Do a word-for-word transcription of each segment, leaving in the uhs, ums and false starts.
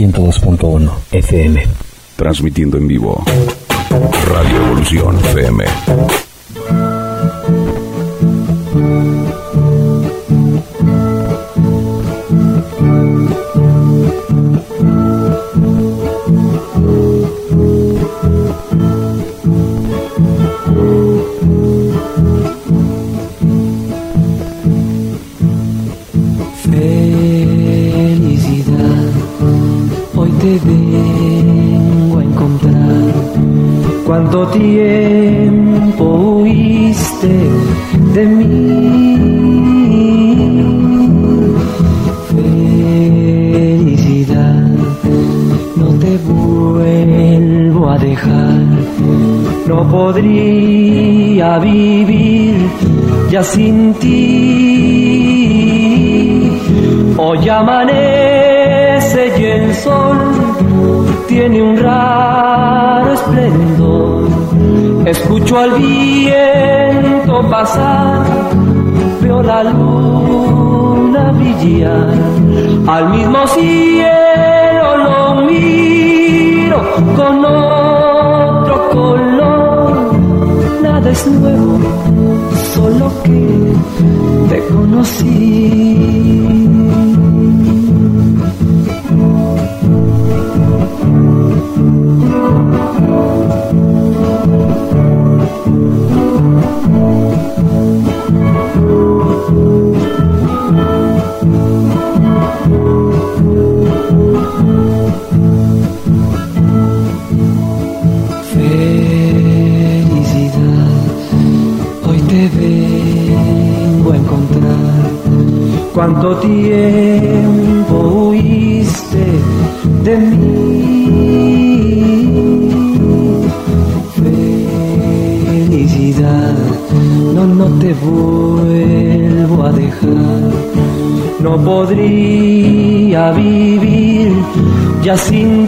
ciento dos punto uno F M. Transmitiendo en vivo. Radio Evolución F M. ¿Cuánto tiempo huiste de mí? Felicidad, no te vuelvo a dejar. No podría vivir ya sin ti. Hoy amanece y el sol tiene un raro esplendor. Escucho al viento pasar, veo la luna brillar. Al mismo cielo lo miro con otro color. Nada es nuevo, solo que te conocí. ¿Cuánto tiempo huiste de mí? Felicidad, no, no te vuelvo a dejar. No podría vivir ya sin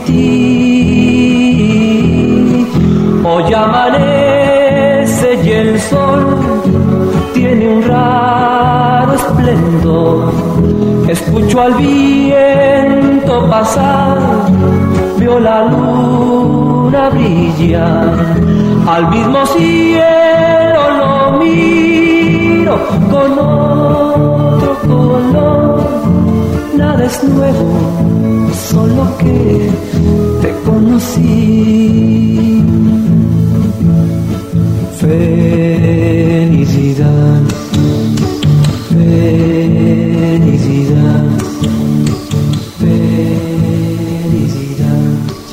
ti. Hoy amanece y el sol tiene un raro esplendor. Escucho al viento pasar, veo la luna brillar. Al mismo cielo lo miro con otro color. Nada es nuevo, solo que te conocí. Felicidad, felicidad, felicidad,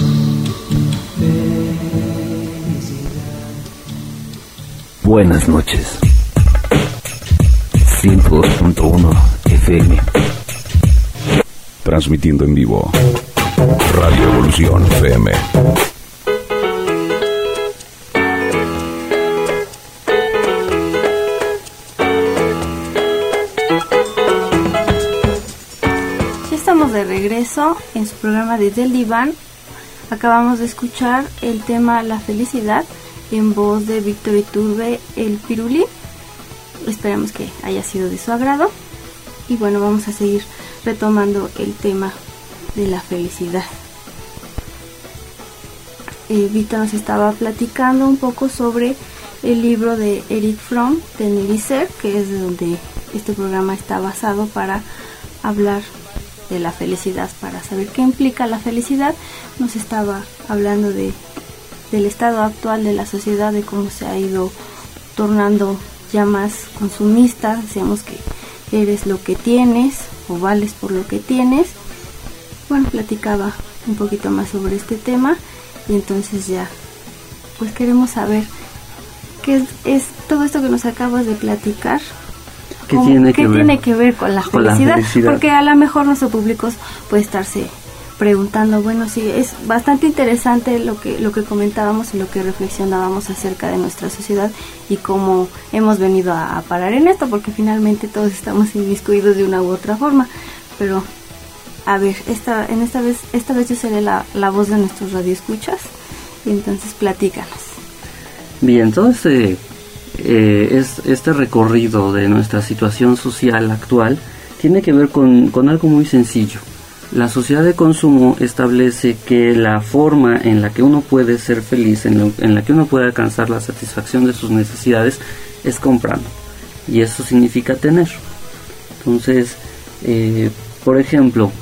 felicidad. Buenas noches. ciento dos punto uno F M. Transmitiendo en vivo. Radio Evolución F M. De regreso en su programa Desde el Diván. Acabamos de escuchar el tema La Felicidad en voz de Víctor Iturbe, el Pirulí. Esperamos que haya sido de su agrado. Y bueno, vamos a seguir retomando el tema de la felicidad. eh, Víctor nos estaba platicando un poco sobre el libro de Erich Fromm, Tener y Ser, que es de donde este programa está basado para hablar de la felicidad, para saber qué implica la felicidad. Nos estaba hablando de del estado actual de la sociedad, de cómo se ha ido tornando ya más consumista. Decíamos que eres lo que tienes o vales por lo que tienes. Bueno, platicaba un poquito más sobre este tema y entonces ya pues queremos saber qué es, es todo esto que nos acabas de platicar. ¿Qué, tiene, ¿qué que tiene que ver con la, con felicidad? la felicidad? Porque a lo mejor nuestro público puede estarse preguntando, bueno, sí, es bastante interesante lo que lo que comentábamos y lo que reflexionábamos acerca de nuestra sociedad y cómo hemos venido a, a parar en esto, porque finalmente todos estamos inmiscuidos de una u otra forma. Pero, a ver, esta en esta vez esta vez yo seré la, la voz de nuestros radioescuchas y entonces platícanos. Bien, todo este... Eh, es, este recorrido de nuestra situación social actual tiene que ver con, con algo muy sencillo. La sociedad de consumo establece que la forma en la que uno puede ser feliz, en, lo, en la que uno puede alcanzar la satisfacción de sus necesidades, es comprando. Y eso significa tener. Entonces, eh, por ejemplo,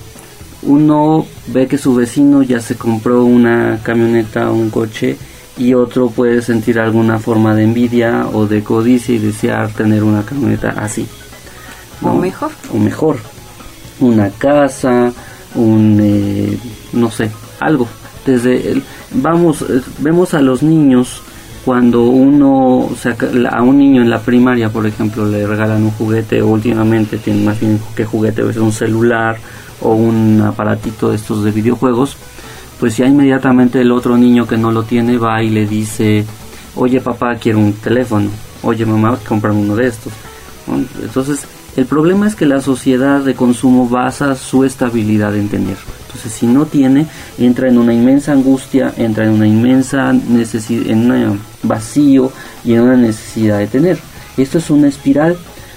uno ve que su vecino ya se compró una camioneta o un coche, y otro puede sentir alguna forma de envidia o de codicia y desear tener una camioneta así, ¿no? O mejor. O mejor. Una casa, un, eh, no sé, algo. Desde el, vamos, eh, vemos a los niños cuando uno saca, a un niño en la primaria, por ejemplo, le regalan un juguete, o últimamente tienen más bien que juguete, es un celular o un aparatito de estos de videojuegos, pues ya inmediatamente el otro niño que no lo tiene va y le dice, oye papá, quiero un teléfono, oye mamá, cómprame uno de estos, ¿no? Entonces el problema es que la sociedad de consumo basa su estabilidad en tener. Entonces si no tiene, entra en una inmensa angustia, entra en una inmensa necesidad, en un vacío y en una necesidad de tener. Esto es una espiral,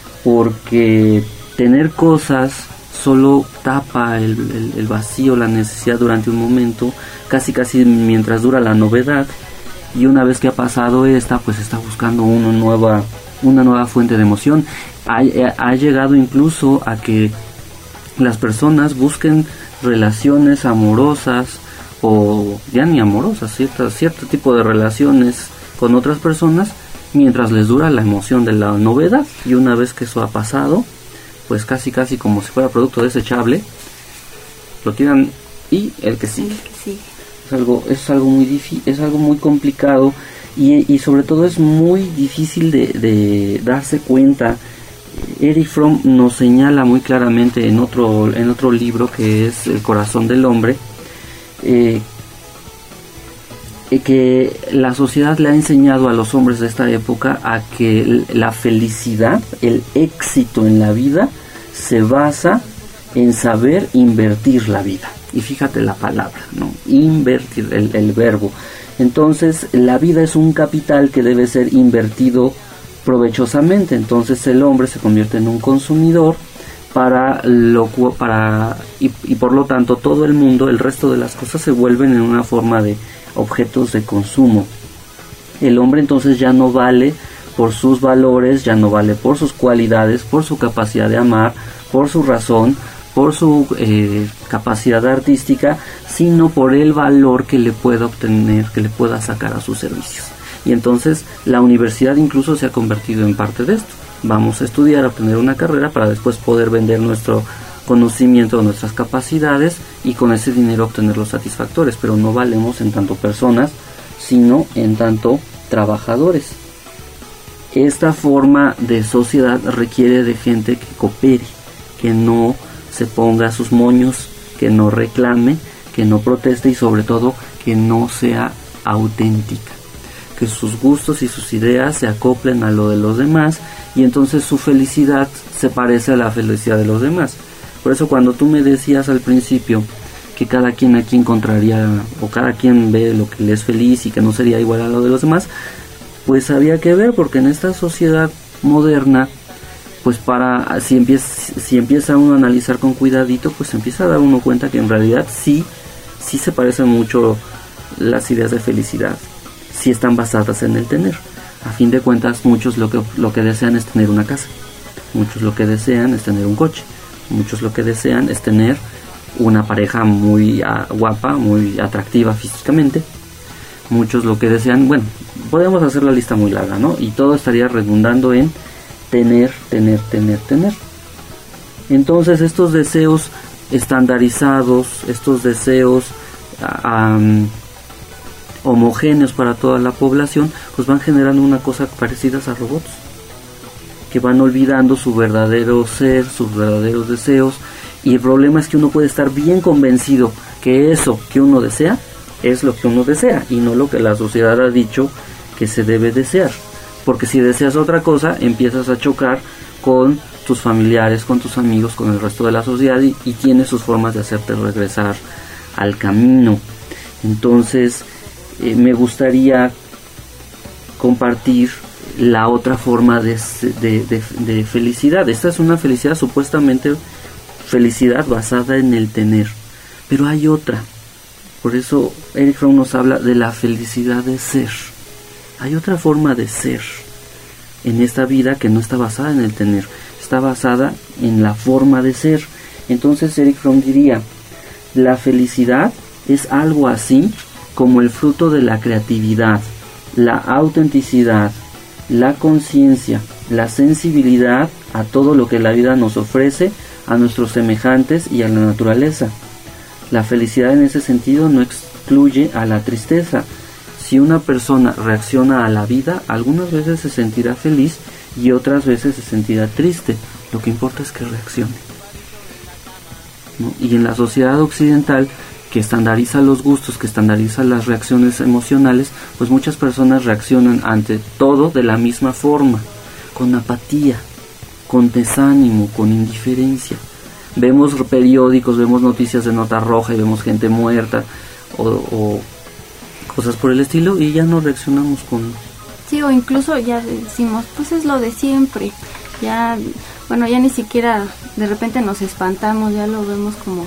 porque tener cosas solo tapa el, el, el vacío, la necesidad durante un momento, casi casi mientras dura la novedad, y una vez que ha pasado esta, pues está buscando una nueva, una nueva fuente de emoción. Ha, ha llegado incluso a que las personas busquen relaciones amorosas, o ya ni amorosas, cierta, cierto tipo de relaciones con otras personas, mientras les dura la emoción de la novedad, y una vez que eso ha pasado, pues casi casi como si fuera producto desechable, lo tiran y el que sigue. El que sigue. Es algo, es algo muy difícil, es algo muy complicado, y, y sobre todo es muy difícil de, de darse cuenta. Erich Fromm nos señala muy claramente en otro, en otro libro, que es El corazón del hombre, eh, que la sociedad le ha enseñado a los hombres de esta época a que la felicidad, el éxito en la vida, se basa en saber invertir la vida. Y fíjate la palabra, ¿no? Invertir, el, el verbo. Entonces la vida es un capital que debe ser invertido provechosamente. Entonces el hombre se convierte en un consumidor para lo para y, y por lo tanto todo el mundo, el resto de las cosas se vuelven en una forma de objetos de consumo. El hombre entonces ya no vale por sus valores, ya no vale por sus cualidades, por su capacidad de amar, por su razón, por su eh, capacidad artística, sino por el valor que le pueda obtener, que le pueda sacar a sus servicios. Y entonces la universidad incluso se ha convertido en parte de esto. Vamos a estudiar, a obtener una carrera para después poder vender nuestro conocimiento, nuestras capacidades, y con ese dinero obtener los satisfactores, pero no valemos en tanto personas, sino en tanto trabajadores. Esta forma de sociedad requiere de gente que coopere, que no se ponga sus moños, que no reclame, que no proteste, y sobre todo que no sea auténtica, que sus gustos y sus ideas se acoplen a lo de los demás, y entonces su felicidad se parece a la felicidad de los demás. Por eso cuando tú me decías al principio que cada quien aquí encontraría, o cada quien ve lo que le es feliz y que no sería igual a lo de los demás, pues había que ver, porque en esta sociedad moderna, pues para si empieza, si empieza uno a analizar con cuidadito, pues empieza a dar uno cuenta que en realidad sí, sí se parecen mucho las ideas de felicidad, sí están basadas en el tener. A fin de cuentas, muchos lo que, lo que desean es tener una casa, muchos lo que desean es tener un coche, muchos lo que desean es tener una pareja muy uh, guapa, muy atractiva físicamente, muchos lo que desean, bueno, podemos hacer la lista muy larga, ¿no? Y todo estaría redundando en tener, tener, tener, tener. Entonces estos deseos estandarizados, estos deseos um, homogéneos para toda la población, pues van generando una cosa parecida a robots, que van olvidando su verdadero ser, sus verdaderos deseos. Y el problema es que uno puede estar bien convencido que eso que uno desea es lo que uno desea, y no lo que la sociedad ha dicho que se debe desear. Porque si deseas otra cosa, empiezas a chocar con tus familiares, con tus amigos, con el resto de la sociedad, y, y tienes sus formas de hacerte regresar al camino. Entonces eh, me gustaría compartir la otra forma de, de, de, de felicidad. Esta es una felicidad supuestamente felicidad basada en el tener. Pero hay otra. Por eso Erich Fromm nos habla de la felicidad de ser. Hay otra forma de ser en esta vida que no está basada en el tener, está basada en la forma de ser. Entonces Erich Fromm diría, la felicidad es algo así como el fruto de la creatividad, la autenticidad, la conciencia, la sensibilidad a todo lo que la vida nos ofrece, a nuestros semejantes y a la naturaleza. La felicidad en ese sentido no excluye a la tristeza. Si una persona reacciona a la vida, algunas veces se sentirá feliz y otras veces se sentirá triste. Lo que importa es que reaccione, ¿no? Y en la sociedad occidental, que estandariza los gustos, que estandariza las reacciones emocionales, pues muchas personas reaccionan ante todo de la misma forma, con apatía, con desánimo, con indiferencia. Vemos periódicos, vemos noticias de nota roja y vemos gente muerta o, o cosas por el estilo y ya no reaccionamos con... Sí, o incluso ya decimos, pues es lo de siempre. Ya, bueno, ya ni siquiera de repente nos espantamos, ya lo vemos como...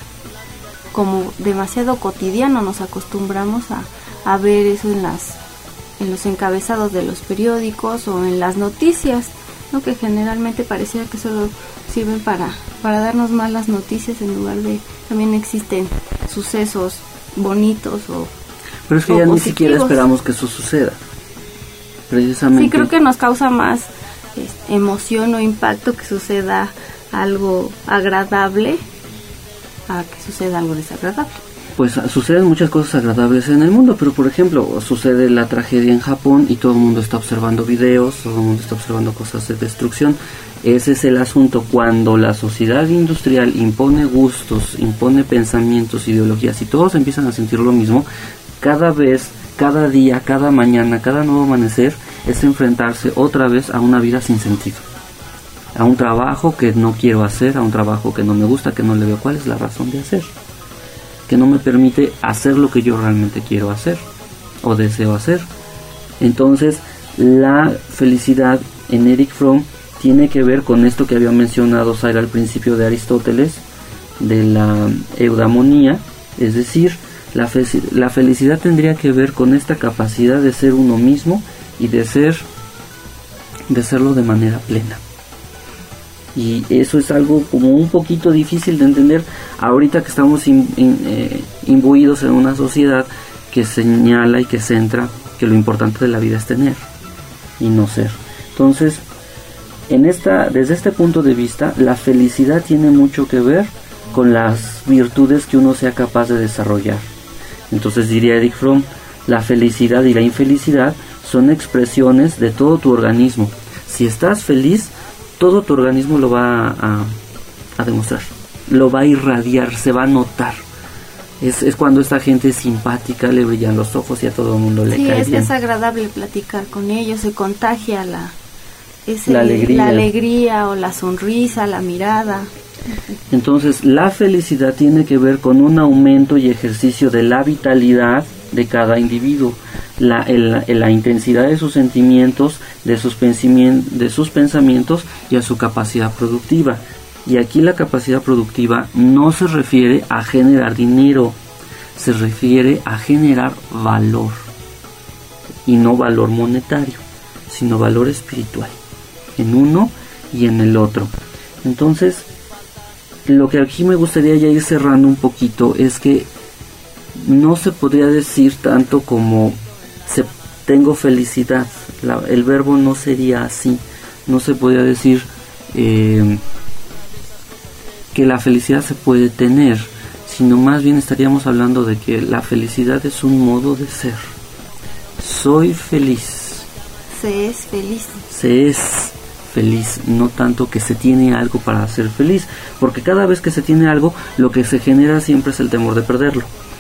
como demasiado cotidiano, nos acostumbramos a, a ver eso en las en los encabezados de los periódicos o en las noticias, ¿no? Que generalmente pareciera que solo sirven para, para darnos malas noticias en lugar de también existen sucesos bonitos o pero es que o ya positivos. Ni siquiera esperamos que eso suceda, precisamente. Sí, creo que nos causa más este, emoción o impacto que suceda algo agradable a que suceda algo desagradable. Pues suceden muchas cosas agradables en el mundo, pero por ejemplo, sucede la tragedia en Japón y todo el mundo está observando videos, todo el mundo está observando cosas de destrucción. Ese es el asunto, cuando la sociedad industrial impone gustos, impone pensamientos, ideologías y todos empiezan a sentir lo mismo, cada vez, cada día, cada mañana, cada nuevo amanecer es enfrentarse otra vez a una vida sin sentido. A un trabajo que no quiero hacer, a un trabajo que no me gusta, que no le veo cuál es la razón de hacer, que no me permite hacer lo que yo realmente quiero hacer o deseo hacer. Entonces, la felicidad en Erich Fromm tiene que ver con esto que había mencionado Zaira al principio de Aristóteles, de la eudamonía, es decir, la, fe- la felicidad tendría que ver con esta capacidad de ser uno mismo y de ser, de serlo de manera plena. Y eso es algo como un poquito difícil de entender ahorita que estamos in, in, eh, imbuidos en una sociedad que señala y que centra que lo importante de la vida es tener y no ser. Entonces, en esta, desde este punto de vista, la felicidad tiene mucho que ver con las virtudes que uno sea capaz de desarrollar. Entonces diría Erich Fromm, la felicidad y la infelicidad son expresiones de todo tu organismo. Si estás feliz, todo tu organismo lo va a, a demostrar, lo va a irradiar, se va a notar. Es, es cuando esta gente es simpática, le brillan los ojos y a todo el mundo le sí, cae es bien. Es agradable platicar con ellos, se contagia la, ese, la, alegría. la alegría o la sonrisa, la mirada. Entonces, la felicidad tiene que ver con un aumento y ejercicio de la vitalidad de cada individuo, la, el, el, la intensidad de sus sentimientos, de sus, de sus pensamientos y a su capacidad productiva. Y aquí la capacidad productiva no se refiere a generar dinero, se refiere a generar valor, y no valor monetario, sino valor espiritual, en uno y en el otro. Entonces, lo que aquí me gustaría ya ir cerrando un poquito es que no se podría decir tanto como se, tengo felicidad, la, el verbo no sería así, no se podría decir eh, que la felicidad se puede tener, sino más bien estaríamos hablando de que la felicidad es un modo de ser. Soy feliz. Se es feliz. Se es feliz, no tanto que se tiene algo para ser feliz, porque cada vez que se tiene algo, lo que se genera siempre es el temor de perderlo,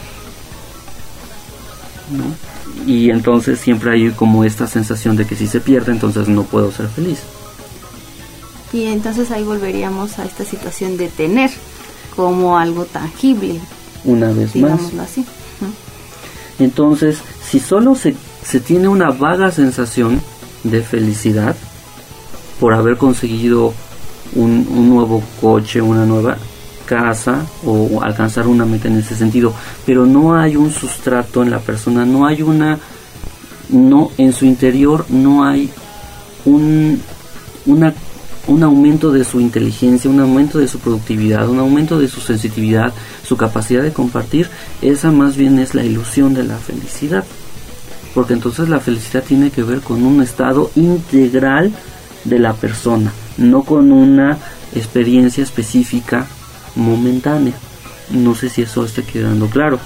¿no? Y entonces siempre hay como esta sensación de que si se pierde, entonces no puedo ser feliz. Y entonces ahí volveríamos a esta situación de tener como algo tangible, una vez digámoslo más. así. Uh-huh. Entonces, si solo se, se tiene una vaga sensación de felicidad por haber conseguido un, un nuevo coche, una nueva, casa o alcanzar una meta en ese sentido, pero no hay un sustrato en la persona, no hay una, no en su interior no hay un, una, un aumento de su inteligencia, un aumento de su productividad, un aumento de su sensitividad, su capacidad de compartir. Esa más bien es la ilusión de la felicidad, porque entonces la felicidad tiene que ver con un estado integral de la persona, no con una experiencia específica momentánea. No sé si eso esté quedando claro.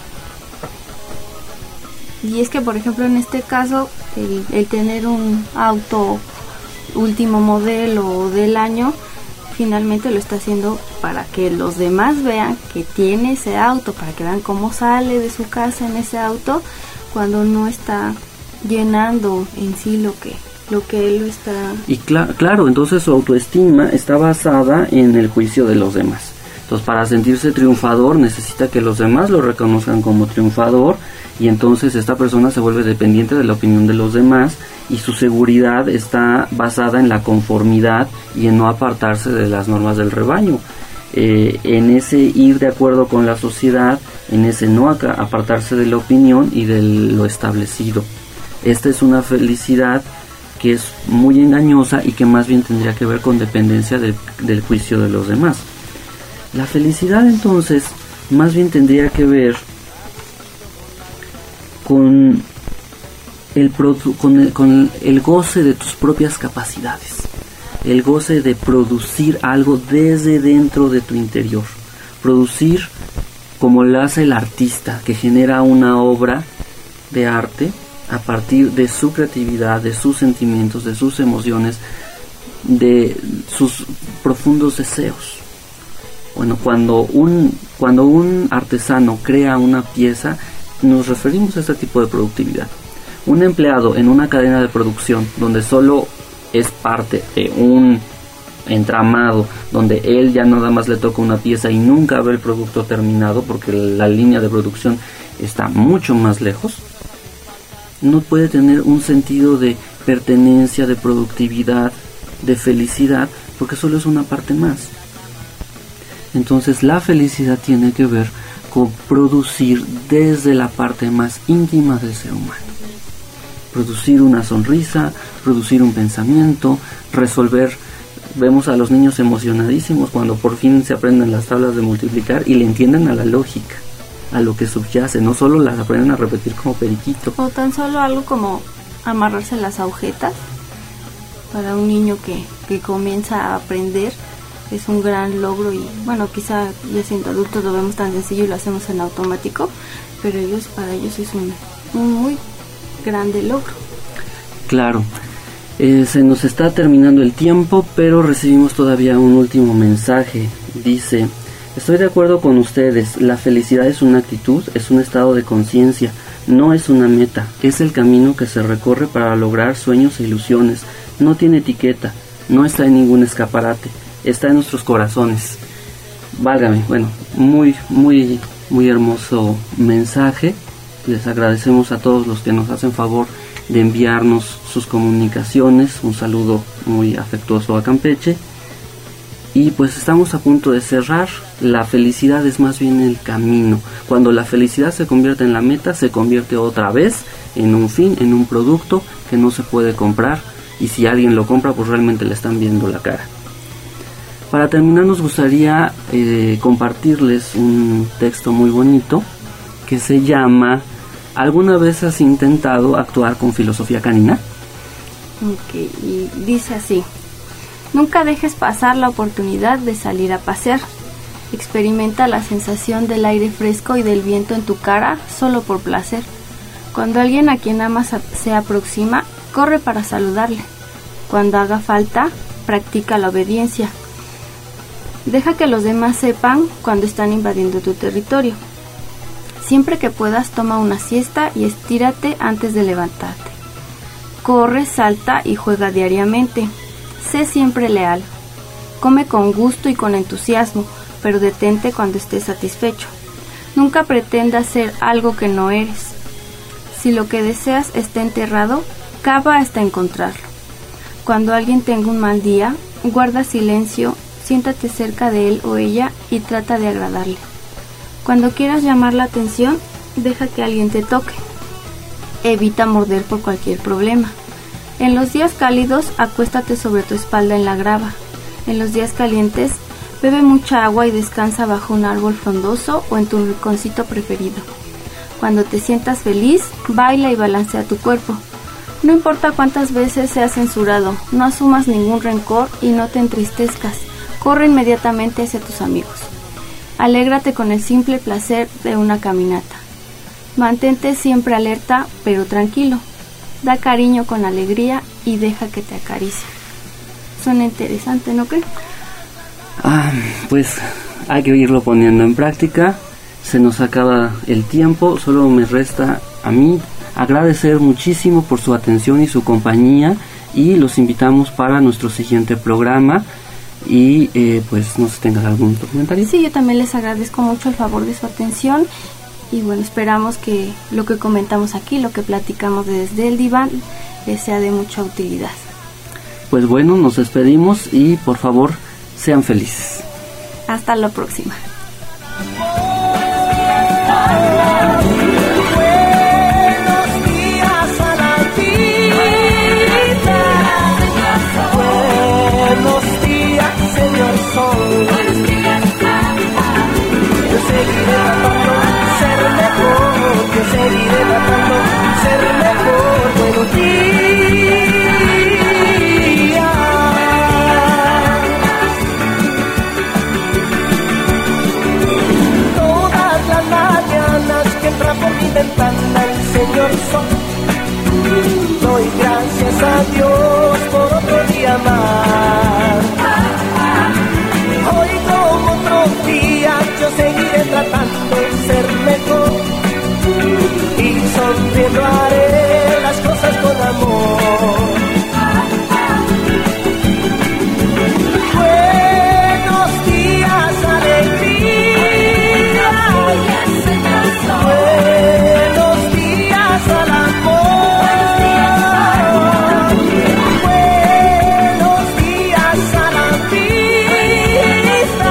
Y es que, por ejemplo, en este caso, el, el tener un auto último modelo del año, finalmente lo está haciendo para que los demás vean que tiene ese auto, para que vean cómo sale de su casa en ese auto, cuando no está llenando en sí lo que lo que él está. Y cl- claro, entonces su autoestima está basada en el juicio de los demás. Entonces, para sentirse triunfador necesita que los demás lo reconozcan como triunfador, y entonces esta persona se vuelve dependiente de la opinión de los demás, y su seguridad está basada en la conformidad y en no apartarse de las normas del rebaño. Eh, en ese ir de acuerdo con la sociedad, en ese no apartarse de la opinión y de lo establecido. Esta es una felicidad que es muy engañosa y que más bien tendría que ver con dependencia del, del juicio de los demás. La felicidad entonces más bien tendría que ver con el, produ- con el, con el goce de tus propias capacidades, el goce de producir algo desde dentro de tu interior, producir como lo hace el artista, que genera una obra de arte a partir de su creatividad, de sus sentimientos, de sus emociones, de sus profundos deseos. Bueno, cuando un, cuando un artesano crea una pieza, nos referimos a este tipo de productividad. Un empleado en una cadena de producción donde solo es parte de un entramado, donde él ya nada más le toca una pieza y nunca ve el producto terminado porque la línea de producción está mucho más lejos, no puede tener un sentido de pertenencia, de productividad, de felicidad, porque solo es una parte más. Entonces la felicidad tiene que ver con producir desde la parte más íntima del ser humano. Producir una sonrisa, producir un pensamiento, resolver. Vemos a los niños emocionadísimos cuando por fin se aprenden las tablas de multiplicar y le entienden a la lógica, a lo que subyace, no solo las aprenden a repetir como periquito. O tan solo algo como amarrarse las agujetas. Para un niño que, que comienza a aprender es un gran logro, y bueno, quizá ya siendo adultos lo vemos tan sencillo y lo hacemos en automático, pero ellos, para ellos es un, un muy grande logro. Claro. Eh, se nos está terminando el tiempo, pero recibimos todavía un último mensaje. Dice: estoy de acuerdo con ustedes, la felicidad es una actitud, es un estado de conciencia, no es una meta, es el camino que se recorre para lograr sueños e ilusiones, no tiene etiqueta, no está en ningún escaparate, está en nuestros corazones. Válgame, bueno, muy, muy, muy hermoso mensaje. Les agradecemos a todos los que nos hacen favor de enviarnos sus comunicaciones. Un saludo muy afectuoso a Campeche. Y pues estamos a punto de cerrar. La felicidad es más bien el camino. Cuando la felicidad se convierte en la meta, se convierte otra vez en un fin, en un producto que no se puede comprar. Y si alguien lo compra, pues realmente le están viendo la cara. Para terminar, nos gustaría eh, compartirles un texto muy bonito que se llama ¿Alguna vez has intentado actuar con filosofía canina? Ok, y dice así: nunca dejes pasar la oportunidad de salir a pasear. Experimenta la sensación del aire fresco y del viento en tu cara solo por placer. Cuando alguien a quien amas se aproxima, corre para saludarle. Cuando haga falta, practica la obediencia. Deja que los demás sepan cuando están invadiendo tu territorio. Siempre que puedas, toma una siesta y estírate antes de levantarte. Corre, salta y juega diariamente. Sé siempre leal. Come con gusto y con entusiasmo, pero detente cuando estés satisfecho. Nunca pretendas ser algo que no eres. Si lo que deseas está enterrado, cava hasta encontrarlo. Cuando alguien tenga un mal día, guarda silencio, siéntate cerca de él o ella y trata de agradarle. Cuando quieras llamar la atención, deja que alguien te toque. Evita morder por cualquier problema. En los días cálidos, acuéstate sobre tu espalda en la grava. En los días calientes, bebe mucha agua y descansa bajo un árbol frondoso o en tu rinconcito preferido. Cuando te sientas feliz, baila y balancea tu cuerpo. No importa cuántas veces seas censurado, no asumas ningún rencor y no te entristezcas. Corre inmediatamente hacia tus amigos. Alégrate con el simple placer de una caminata. Mantente siempre alerta, pero tranquilo. Da cariño con alegría y deja que te acaricie. Suena interesante, ¿no crees? Ah, pues hay que irlo poniendo en práctica. Se nos acaba el tiempo, solo me resta a mí agradecer muchísimo por su atención y su compañía, y los invitamos para nuestro siguiente programa. Y eh, pues no sé si tengas algún comentario. Sí, yo también les agradezco mucho el favor de su atención, y bueno, esperamos que lo que comentamos aquí, lo que platicamos desde el diván, les sea de mucha utilidad. Pues bueno, nos despedimos y por favor sean felices. Hasta la próxima. Yo seguiré tratando ser mejor, yo seguiré tratando ser mejor. Buenos días. Todas las mañanas que entra por mi ventana el Señor Sol, doy gracias a Dios por otro día más. Hoy como otro día yo seguiré tratando de ser mejor y sonriendo haré las cosas con amor. Buenos días, alegría. Buenos días al amor. Buenos días a la vida.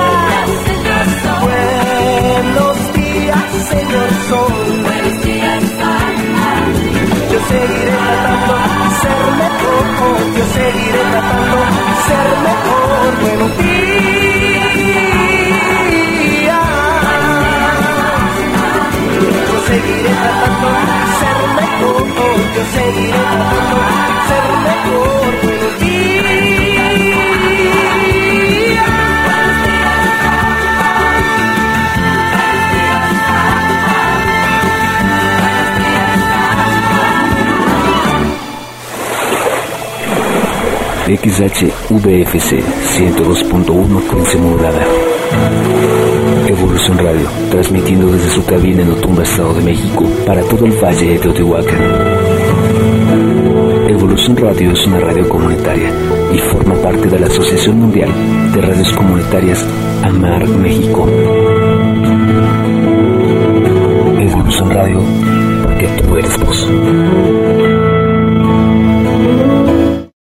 Buenos días, Señor Sol. Buenos días, yo seguiré tratando de ser mejor. Yo seguiré tratando de ser mejor. Buenos días. Yo seguiré tratando de ser mejor. Yo seguiré tratando de ser mejor. Buenos X H V F C ciento dos punto uno frecuencia modulada. Evolución Radio, transmitiendo desde su cabina en Otumba, Estado de México, para todo el Valle de Teotihuacán. Evolución Radio es una radio comunitaria y forma parte de la Asociación Mundial de Radios Comunitarias AMAR México. Evolución Radio